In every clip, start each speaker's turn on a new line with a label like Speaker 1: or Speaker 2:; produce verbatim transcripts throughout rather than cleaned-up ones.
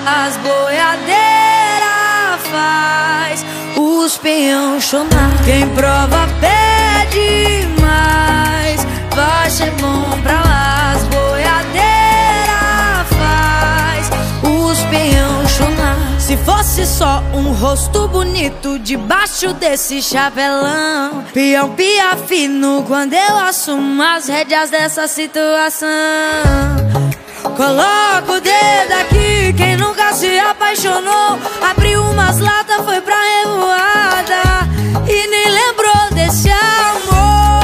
Speaker 1: As boiadeiras faz os peão chorar. Quem prova pede mais, vai ser bom pra lá. As boiadeiras faz os peão chorar. Se fosse só um rosto bonito debaixo desse chapelão, peão pia fino quando eu assumo as rédeas dessa situação. Coloca o dedo aqui, quem nunca se apaixonou, abriu umas latas, foi pra revoada e nem lembrou desse amor.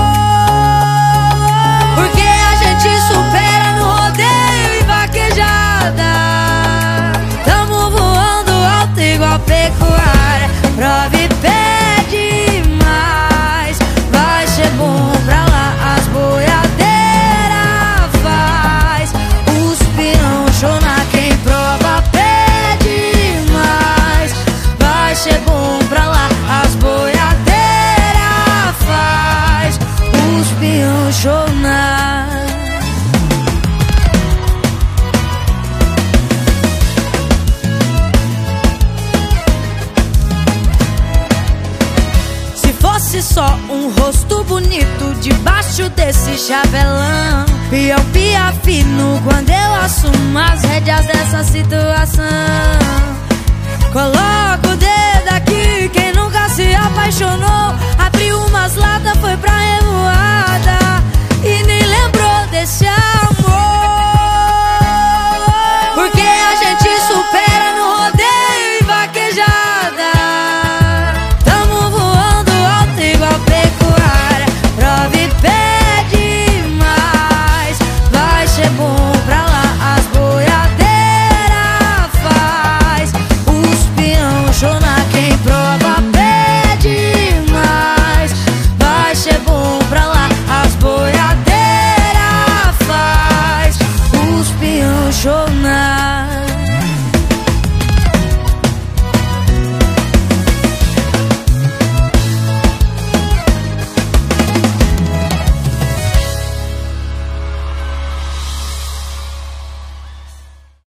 Speaker 1: Porque a gente supera no rodeio e vaquejada. Tamo voando alto igual pecuária. Prova e pede mais, vai ser bom pra lá. As boiadeiras faz os peão chorar. Quem prova pede mais, vai ser bom pra lá. As boiadeiras faz os peão chorar. Se fosse só um rosto bonito debaixo desse chapelão, peão pia fino quando eu